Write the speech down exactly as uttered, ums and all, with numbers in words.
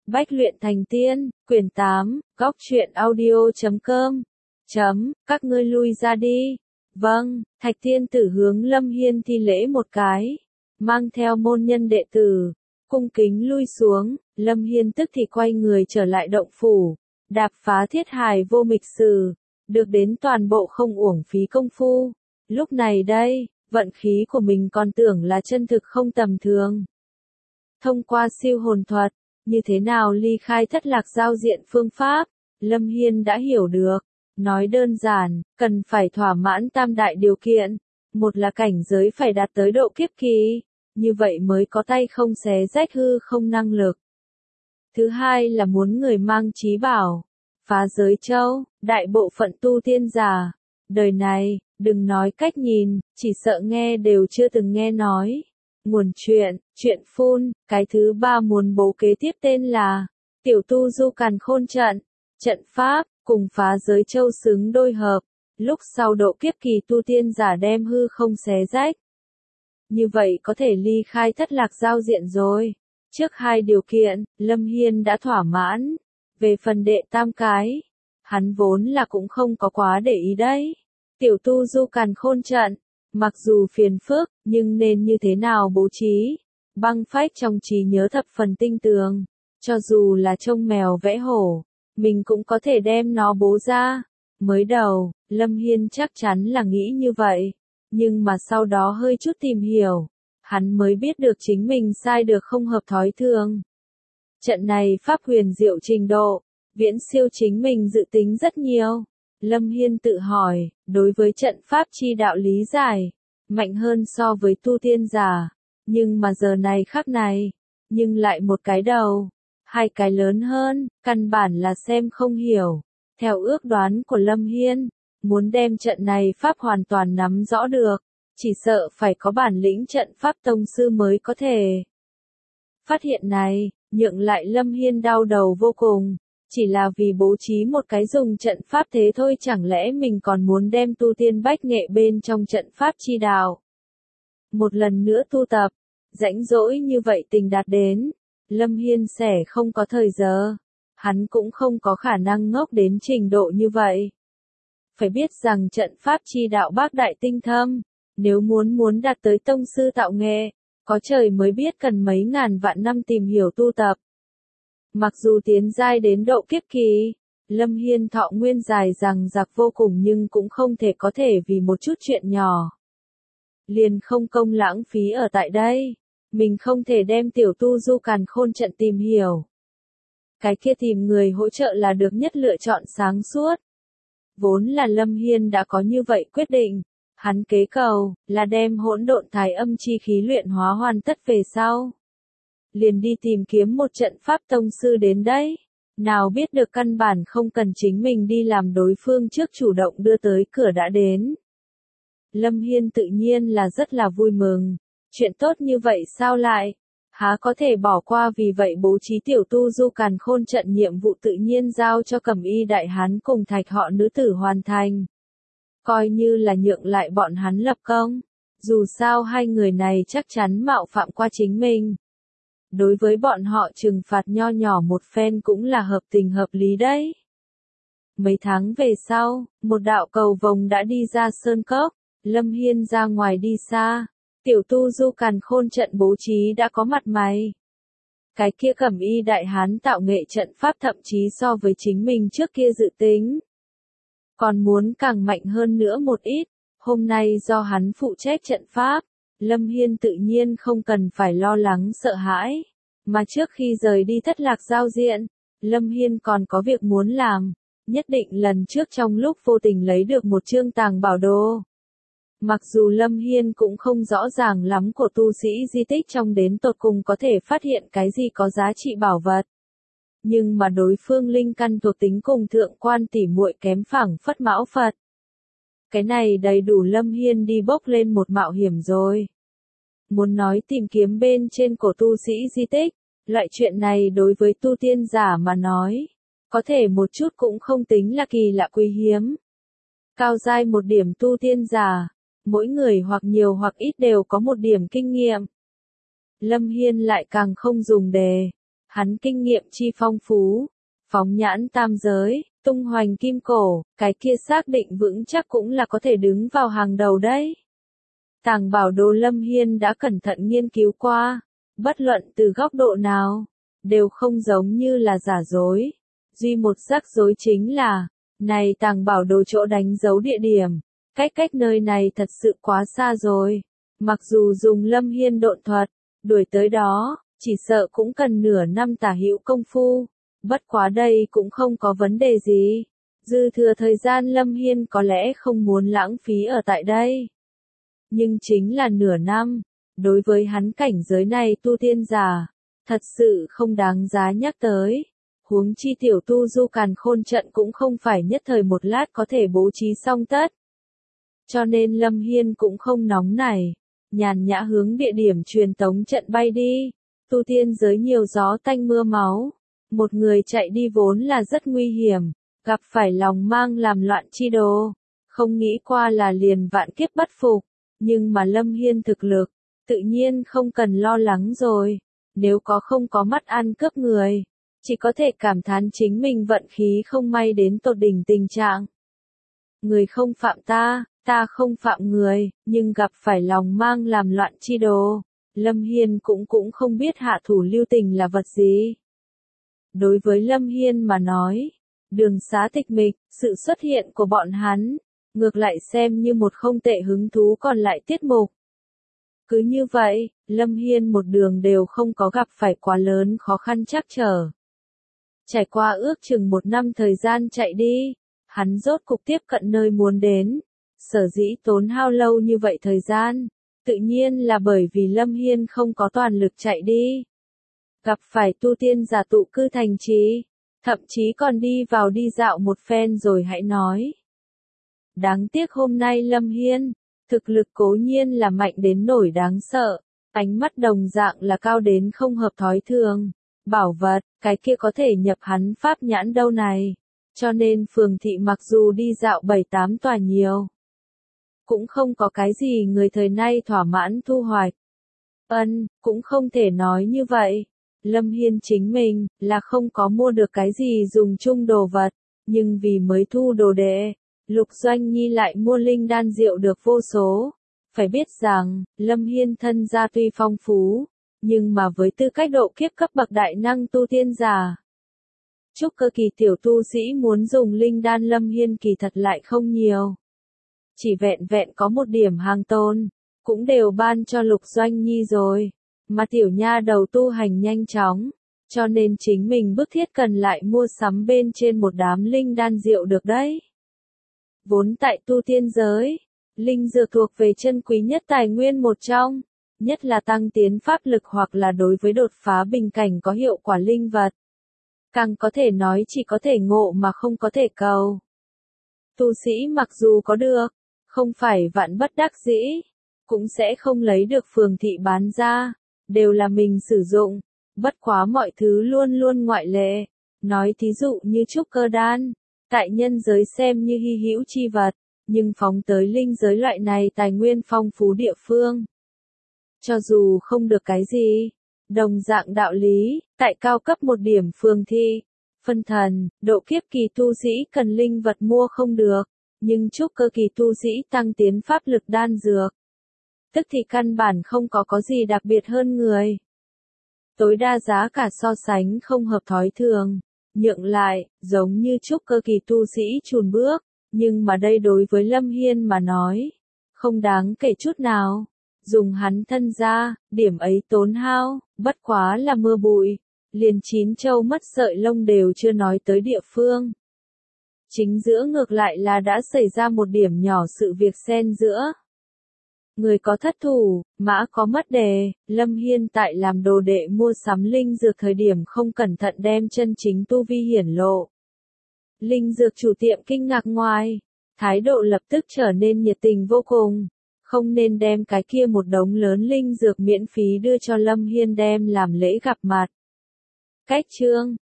Bách luyện thành tiên, quyển tám, góc truyện audio chấm com. Chấm, các ngươi lui ra đi. Vâng, Thạch Thiên Tử hướng Lâm Hiên thi lễ một cái, mang theo môn nhân đệ tử, cung kính lui xuống. Lâm Hiên tức thì quay người trở lại động phủ, đạp phá thiết hài vô mịch sử, được đến toàn bộ không uổng phí công phu. Lúc này đây, vận khí của mình còn tưởng là chân thực không tầm thường. Thông qua siêu hồn thuật, như thế nào ly khai thất lạc giao diện phương pháp, Lâm Hiên đã hiểu được. Nói đơn giản, cần phải thỏa mãn tam đại điều kiện. Một là cảnh giới phải đạt tới độ kiếp kỳ, như vậy mới có tay không xé rách hư không năng lực. Thứ hai là muốn người mang trí bảo, phá giới châu. Đại bộ phận tu tiên giả đời này, đừng nói cách nhìn, chỉ sợ nghe đều chưa từng nghe nói. Nguồn chuyện, chuyện phun. Cái thứ ba muốn bố kế tiếp tên là Tiểu Tu Du Càn Khôn Trận. Trận pháp cùng phá giới châu xứng đôi hợp, lúc sau độ kiếp kỳ tu tiên giả đem hư không xé rách. Như vậy có thể ly khai thất lạc giao diện rồi. Trước hai điều kiện, Lâm Hiên đã thỏa mãn. Về phần đệ tam cái, hắn vốn là cũng không có quá để ý đấy. Tiểu Tu Du Càn Khôn Trận, mặc dù phiền phức, nhưng nên như thế nào bố trí, băng phách trong trí nhớ thập phần tinh tường. Cho dù là trông mèo vẽ hổ, mình cũng có thể đem nó bố ra. Mới đầu, Lâm Hiên chắc chắn là nghĩ như vậy, nhưng mà sau đó hơi chút tìm hiểu, hắn mới biết được chính mình sai được không hợp thói thường. Trận này pháp huyền diệu trình độ, viễn siêu chính mình dự tính rất nhiều. Lâm Hiên tự hỏi, đối với trận pháp chi đạo lý giải, mạnh hơn so với tu tiên giả, nhưng mà giờ này khắc này, nhưng lại một cái đầu, hai cái lớn hơn, căn bản là xem không hiểu. Theo ước đoán của Lâm Hiên, muốn đem trận này pháp hoàn toàn nắm rõ được, chỉ sợ phải có bản lĩnh trận pháp tông sư mới có thể. Phát hiện này, nhượng lại Lâm Hiên đau đầu vô cùng, chỉ là vì bố trí một cái dùng trận pháp thế thôi, chẳng lẽ mình còn muốn đem tu tiên bách nghệ bên trong trận pháp chi đạo một lần nữa tu tập. Rãnh rỗi như vậy tình đạt đến, Lâm Hiên sẽ không có thời giờ, hắn cũng không có khả năng ngốc đến trình độ như vậy. Phải biết rằng trận pháp chi đạo bác đại tinh thâm, nếu muốn muốn đạt tới tông sư tạo nghệ, có trời mới biết cần mấy ngàn vạn năm tìm hiểu tu tập. Mặc dù tiến giai đến độ kiếp kỳ, Lâm Hiên thọ nguyên dài rằng rạc vô cùng, nhưng cũng không thể có thể vì một chút chuyện nhỏ liền không công lãng phí ở tại đây. Mình không thể đem Tiểu Tu Du Càn Khôn Trận tìm hiểu, cái kia tìm người hỗ trợ là được nhất lựa chọn sáng suốt. Vốn là Lâm Hiên đã có như vậy quyết định, hắn kế cầu là đem hỗn độn thái âm chi khí luyện hóa hoàn tất về sau, liền đi tìm kiếm một trận pháp tông sư đến đấy. Nào biết được căn bản không cần chính mình đi làm, đối phương trước chủ động đưa tới cửa đã đến. Lâm Hiên tự nhiên là rất là vui mừng, chuyện tốt như vậy sao lại, há có thể bỏ qua, vì vậy bố trí Tiểu Tu Du Càn Khôn Trận nhiệm vụ tự nhiên giao cho Cẩm Y Đại Hán cùng Thạch họ nữ tử hoàn thành. Coi như là nhượng lại bọn hắn lập công, dù sao hai người này chắc chắn mạo phạm qua chính mình. Đối với bọn họ trừng phạt nho nhỏ một phen cũng là hợp tình hợp lý đấy. Mấy tháng về sau, một đạo cầu vồng đã đi ra sơn cốc, Lâm Hiên ra ngoài đi xa. Tiểu Tu Du Càn Khôn Trận bố trí đã có mặt mày. Cái kia Cẩm Y Đại Hán tạo nghệ trận pháp thậm chí so với chính mình trước kia dự tính còn muốn càng mạnh hơn nữa một ít. Hôm nay do hắn phụ trách trận pháp, Lâm Hiên tự nhiên không cần phải lo lắng sợ hãi. Mà trước khi rời đi thất lạc giao diện, Lâm Hiên còn có việc muốn làm. Nhất định lần trước trong lúc vô tình lấy được một chương tàng bảo đồ. Mặc dù Lâm Hiên cũng không rõ ràng lắm của tu sĩ di tích trong đến tột cùng có thể phát hiện cái gì có giá trị bảo vật, nhưng mà đối phương linh căn thuộc tính cùng thượng quan tỉ muội kém phảng phất mão Phật. Cái này đầy đủ Lâm Hiên đi bốc lên một mạo hiểm rồi. Muốn nói tìm kiếm bên trên cổ tu sĩ di tích, loại chuyện này đối với tu tiên giả mà nói, có thể một chút cũng không tính là kỳ lạ quý hiếm. Cao giai một điểm tu tiên giả, mỗi người hoặc nhiều hoặc ít đều có một điểm kinh nghiệm. Lâm Hiên lại càng không dùng để Hắn kinh nghiệm chi phong phú, phóng nhãn tam giới, tung hoành kim cổ, cái kia xác định vững chắc cũng là có thể đứng vào hàng đầu đấy. Tàng bảo đồ Lâm Hiên đã cẩn thận nghiên cứu qua, bất luận từ góc độ nào, đều không giống như là giả dối. Duy một rắc rối chính là, này tàng bảo đồ chỗ đánh dấu địa điểm, cách cách nơi này thật sự quá xa rồi. Mặc dù dùng Lâm Hiên độn thuật, đuổi tới đó, chỉ sợ cũng cần nửa năm tả hữu công phu. Bất quá đây cũng không có vấn đề gì. Dư thừa thời gian Lâm Hiên có lẽ không muốn lãng phí ở tại đây. Nhưng chính là nửa năm, đối với hắn cảnh giới này tu tiên giả, thật sự không đáng giá nhắc tới. Huống chi tiểu tu du càn khôn trận cũng không phải nhất thời một lát có thể bố trí xong tất. Cho nên Lâm Hiên cũng không nóng nảy, nhàn nhã hướng địa điểm truyền tống trận bay đi. Tu tiên giới nhiều gió tanh mưa máu, một người chạy đi vốn là rất nguy hiểm, gặp phải lòng mang làm loạn chi đồ, không nghĩ qua là liền vạn kiếp bất phục. Nhưng mà Lâm Hiên thực lực, tự nhiên không cần lo lắng rồi. Nếu có không có mắt ăn cướp người, chỉ có thể cảm thán chính mình vận khí không may đến tột đỉnh tình trạng. Người không phạm ta, ta không phạm người, nhưng gặp phải lòng mang làm loạn chi đồ, Lâm Hiên cũng cũng không biết hạ thủ lưu tình là vật gì. Đối với Lâm Hiên mà nói, đường xá tịch mịch, sự xuất hiện của bọn hắn, ngược lại xem như một không tệ hứng thú còn lại tiết mục. Cứ như vậy, Lâm Hiên một đường đều không có gặp phải quá lớn khó khăn trắc trở. Trải qua ước chừng một năm thời gian chạy đi, hắn rốt cục tiếp cận nơi muốn đến. Sở dĩ tốn hao lâu như vậy thời gian, tự nhiên là bởi vì Lâm Hiên không có toàn lực chạy đi. Gặp phải tu tiên giả tụ cư thành trì, thậm chí còn đi vào đi dạo một phen rồi hãy nói. Đáng tiếc hôm nay Lâm Hiên, thực lực cố nhiên là mạnh đến nổi đáng sợ, ánh mắt đồng dạng là cao đến không hợp thói thường. Bảo vật, cái kia có thể nhập hắn pháp nhãn đâu này. Cho nên phường thị mặc dù đi dạo bảy tám tòa nhiều, cũng không có cái gì người thời nay thỏa mãn thu hoạch. Ân, cũng không thể nói như vậy. Lâm Hiên chính mình, là không có mua được cái gì dùng chung đồ vật, nhưng vì mới thu đồ đệ, Lục Doanh Nhi lại mua linh đan rượu được vô số. Phải biết rằng, Lâm Hiên thân gia tuy phong phú, nhưng mà với tư cách độ kiếp cấp bậc đại năng tu tiên giả, trúc cơ kỳ tiểu tu sĩ muốn dùng linh đan Lâm Hiên kỳ thật lại không nhiều. Chỉ vẹn vẹn có một điểm hàng tôn, cũng đều ban cho Lục Doanh Nhi rồi, mà tiểu nha đầu tu hành nhanh chóng, cho nên chính mình bức thiết cần lại mua sắm bên trên một đám linh đan rượu được đấy. Vốn tại tu tiên giới, linh dược thuộc về chân quý nhất tài nguyên một trong, nhất là tăng tiến pháp lực hoặc là đối với đột phá bình cảnh có hiệu quả linh vật. Càng có thể nói chỉ có thể ngộ mà không có thể cầu. Tu sĩ mặc dù có được, không phải vạn bất đắc dĩ, cũng sẽ không lấy được phường thị bán ra, đều là mình sử dụng, bất quá mọi thứ luôn luôn ngoại lệ. Nói thí dụ như trúc cơ đan, tại nhân giới xem như hy hữu chi vật, nhưng phóng tới linh giới loại này tài nguyên phong phú địa phương. Cho dù không được cái gì, đồng dạng đạo lý, tại cao cấp một điểm phường thị, phân thần, độ kiếp kỳ tu sĩ cần linh vật mua không được, nhưng trúc cơ kỳ tu sĩ tăng tiến pháp lực đan dược, tức thì căn bản không có có gì đặc biệt hơn người. Tối đa giá cả so sánh không hợp thói thường, nhượng lại, giống như trúc cơ kỳ tu sĩ chùn bước, nhưng mà đây đối với Lâm Hiên mà nói, không đáng kể chút nào. Dùng hắn thân ra, điểm ấy tốn hao, bất quá là mưa bụi, liền chín châu mất sợi lông đều chưa nói tới địa phương. Chính giữa ngược lại là đã xảy ra một điểm nhỏ sự việc xen giữa. Người có thất thủ, mã có mất đề, Lâm Hiên tại làm đồ đệ mua sắm linh dược thời điểm không cẩn thận đem chân chính tu vi hiển lộ. Linh dược chủ tiệm kinh ngạc ngoài, thái độ lập tức trở nên nhiệt tình vô cùng. Không nên đem cái kia một đống lớn linh dược miễn phí đưa cho Lâm Hiên đem làm lễ gặp mặt. Cách chương